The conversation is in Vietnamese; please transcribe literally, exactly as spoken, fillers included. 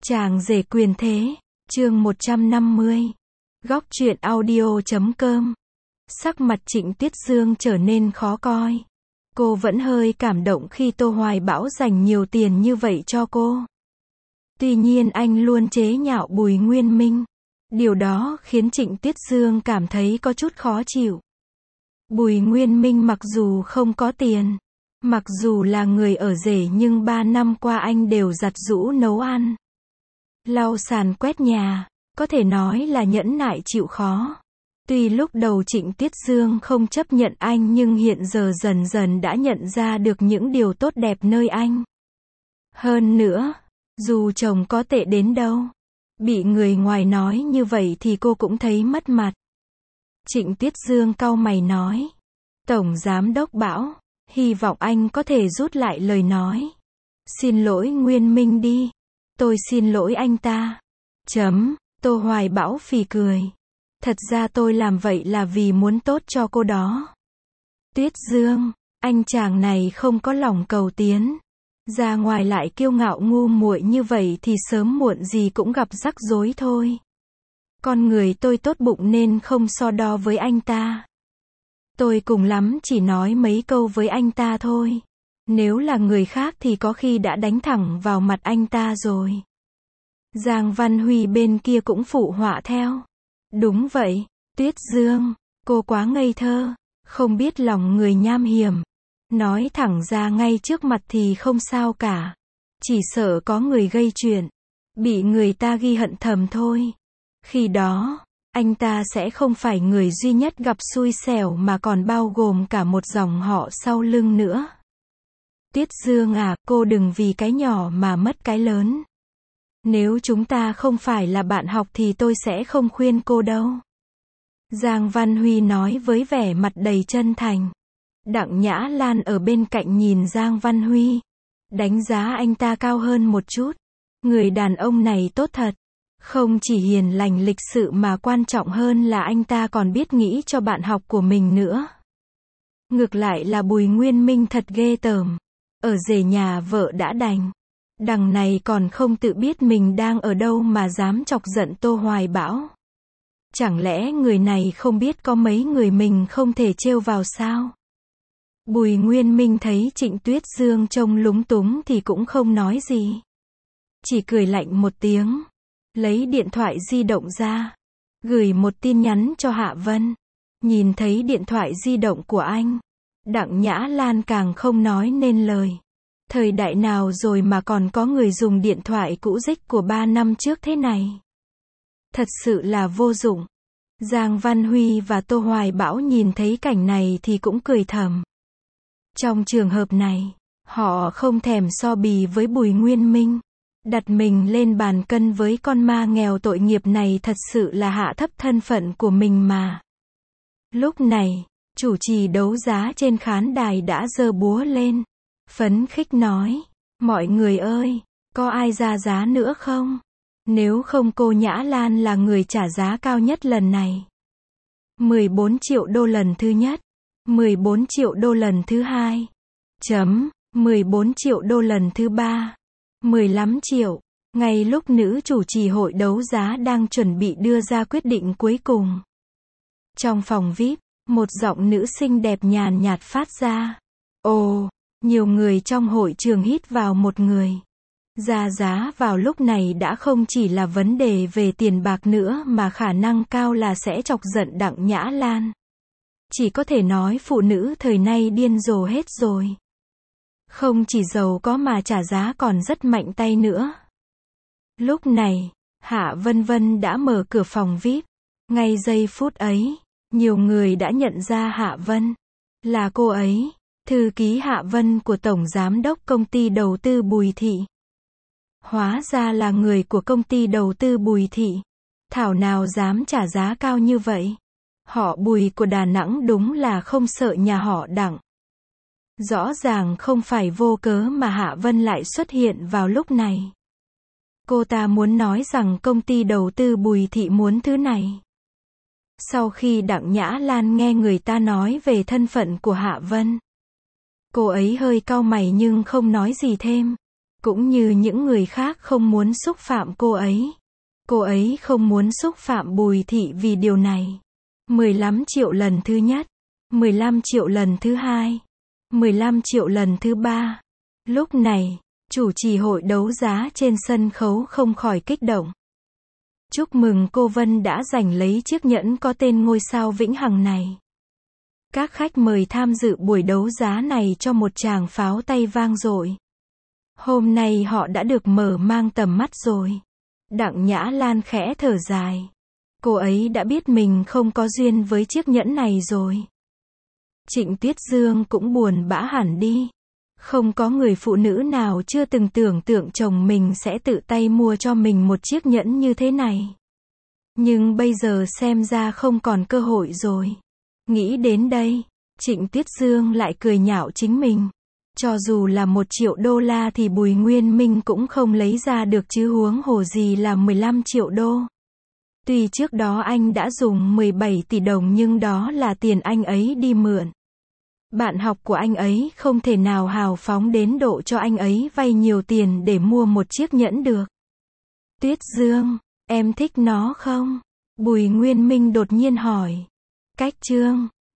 Chàng rể quyền thế, chương một trăm năm mươi. Góc truyện audio chấm com. Sắc mặt Trịnh Tuyết Dương trở nên khó coi. Cô vẫn hơi cảm động khi Tô Hoài Bão dành nhiều tiền như vậy cho cô. Tuy nhiên anh luôn chế nhạo Bùi Nguyên Minh. Điều đó khiến Trịnh Tuyết Dương cảm thấy có chút khó chịu. Bùi Nguyên Minh mặc dù không có tiền, mặc dù là người ở rể, nhưng ba năm qua anh đều giặt giũ nấu ăn, lau sàn quét nhà, có thể nói là nhẫn nại chịu khó. Tuy lúc đầu Trịnh Tuyết Dương không chấp nhận anh, nhưng hiện giờ dần dần đã nhận ra được những điều tốt đẹp nơi anh. Hơn nữa, dù chồng có tệ đến đâu, bị người ngoài nói như vậy thì cô cũng thấy mất mặt. Trịnh Tuyết Dương cau mày nói: Tổng Giám đốc Bão, hy vọng anh có thể rút lại lời nói. Xin lỗi Nguyên Minh đi. Tôi xin lỗi anh ta. Chấm. Tô Hoài Bão phì cười. Thật ra tôi làm vậy là vì muốn tốt cho cô đó. Tuyết Dương, anh chàng này không có lòng cầu tiến. Ra ngoài lại kiêu ngạo ngu muội như vậy thì sớm muộn gì cũng gặp rắc rối thôi. Con người tôi tốt bụng nên không so đo với anh ta. Tôi cùng lắm chỉ nói mấy câu với anh ta thôi. Nếu là người khác thì có khi đã đánh thẳng vào mặt anh ta rồi. Giang Văn Huy bên kia cũng phụ họa theo. Đúng vậy, Tuyết Dương, cô quá ngây thơ, không biết lòng người nham hiểm. Nói thẳng ra ngay trước mặt thì không sao cả. Chỉ sợ có người gây chuyện, bị người ta ghi hận thầm thôi. Khi đó, anh ta sẽ không phải người duy nhất gặp xui xẻo mà còn bao gồm cả một dòng họ sau lưng nữa. Tuyết Dương à, cô đừng vì cái nhỏ mà mất cái lớn. Nếu chúng ta không phải là bạn học thì tôi sẽ không khuyên cô đâu. Giang Văn Huy nói với vẻ mặt đầy chân thành. Đặng Nhã Lan ở bên cạnh nhìn Giang Văn Huy, đánh giá anh ta cao hơn một chút. Người đàn ông này tốt thật. Không chỉ hiền lành lịch sự mà quan trọng hơn là anh ta còn biết nghĩ cho bạn học của mình nữa. Ngược lại là Bùi Nguyên Minh thật ghê tởm. Ở rể nhà vợ đã đành, đằng này còn không tự biết mình đang ở đâu mà dám chọc giận Tô Hoài Bão. Chẳng lẽ người này không biết có mấy người mình không thể trêu vào sao? Bùi Nguyên Minh thấy Trịnh Tuyết Dương trông lúng túng thì cũng không nói gì. Chỉ cười lạnh một tiếng, lấy điện thoại di động ra, gửi một tin nhắn cho Hạ Vân. Nhìn thấy điện thoại di động của anh, Đặng Nhã Lan càng không nói nên lời. Thời đại nào rồi mà còn có người dùng điện thoại cũ rích của ba năm trước thế này? Thật sự là vô dụng. Giang Văn Huy và Tô Hoài Bão nhìn thấy cảnh này thì cũng cười thầm. Trong trường hợp này, họ không thèm so bì với Bùi Nguyên Minh. Đặt mình lên bàn cân với con ma nghèo tội nghiệp này thật sự là hạ thấp thân phận của mình mà. Lúc này, chủ trì đấu giá trên khán đài đã giơ búa lên, phấn khích nói: Mọi người ơi, có ai ra giá nữa không? Nếu không cô Nhã Lan là người trả giá cao nhất lần này. mười bốn triệu đô lần thứ nhất, mười bốn triệu đô lần thứ hai, chấm, mười bốn triệu đô lần thứ ba, mười lăm triệu. Ngay lúc nữ chủ trì hội đấu giá đang chuẩn bị đưa ra quyết định cuối cùng, trong phòng vi ai pi, một giọng nữ xinh đẹp nhàn nhạt phát ra. Ồ, nhiều người trong hội trường hít vào một người. Ra giá vào lúc này đã không chỉ là vấn đề về tiền bạc nữa mà khả năng cao là sẽ chọc giận Đặng Nhã Lan. Chỉ có thể nói phụ nữ thời nay điên rồ hết rồi. Không chỉ giàu có mà trả giá còn rất mạnh tay nữa. Lúc này, Hạ Vân Vân đã mở cửa phòng vi ai pi. Ngay giây phút ấy, nhiều người đã nhận ra Hạ Vân. Là cô ấy, thư ký Hạ Vân của Tổng Giám đốc công ty đầu tư Bùi Thị. Hóa ra là người của công ty đầu tư Bùi Thị. Thảo nào dám trả giá cao như vậy. Họ Bùi của Đà Nẵng đúng là không sợ nhà họ Đặng. Rõ ràng không phải vô cớ mà Hạ Vân lại xuất hiện vào lúc này. Cô ta muốn nói rằng công ty đầu tư Bùi Thị muốn thứ này. Sau khi Đặng Nhã Lan nghe người ta nói về thân phận của Hạ Vân, cô ấy hơi cau mày nhưng không nói gì thêm. Cũng như những người khác không muốn xúc phạm cô ấy. Cô ấy không muốn xúc phạm Bùi Thị vì điều này. mười lăm triệu lần thứ nhất, mười lăm triệu lần thứ hai, mười lăm triệu lần thứ ba. Lúc này, chủ trì hội đấu giá trên sân khấu không khỏi kích động. Chúc mừng cô Vân đã giành lấy chiếc nhẫn có tên ngôi sao vĩnh hằng này. Các khách mời tham dự buổi đấu giá này cho một tràng pháo tay vang dội. Hôm nay họ đã được mở mang tầm mắt rồi. Đặng Nhã Lan khẽ thở dài. Cô ấy đã biết mình không có duyên với chiếc nhẫn này rồi. Trịnh Tuyết Dương cũng buồn bã hẳn đi. Không có người phụ nữ nào chưa từng tưởng tượng chồng mình sẽ tự tay mua cho mình một chiếc nhẫn như thế này. Nhưng bây giờ xem ra không còn cơ hội rồi. Nghĩ đến đây, Trịnh Tuyết Dương lại cười nhạo chính mình. Cho dù là một triệu đô la thì Bùi Nguyên Minh cũng không lấy ra được chứ huống hồ gì là mười lăm triệu đô. Tuy trước đó anh đã dùng mười bảy tỷ đồng nhưng đó là tiền anh ấy đi mượn. Bạn học của anh ấy không thể nào hào phóng đến độ cho anh ấy vay nhiều tiền để mua một chiếc nhẫn được. Tuyết Dương, em thích nó không? Bùi Nguyên Minh đột nhiên hỏi. Cách Trương,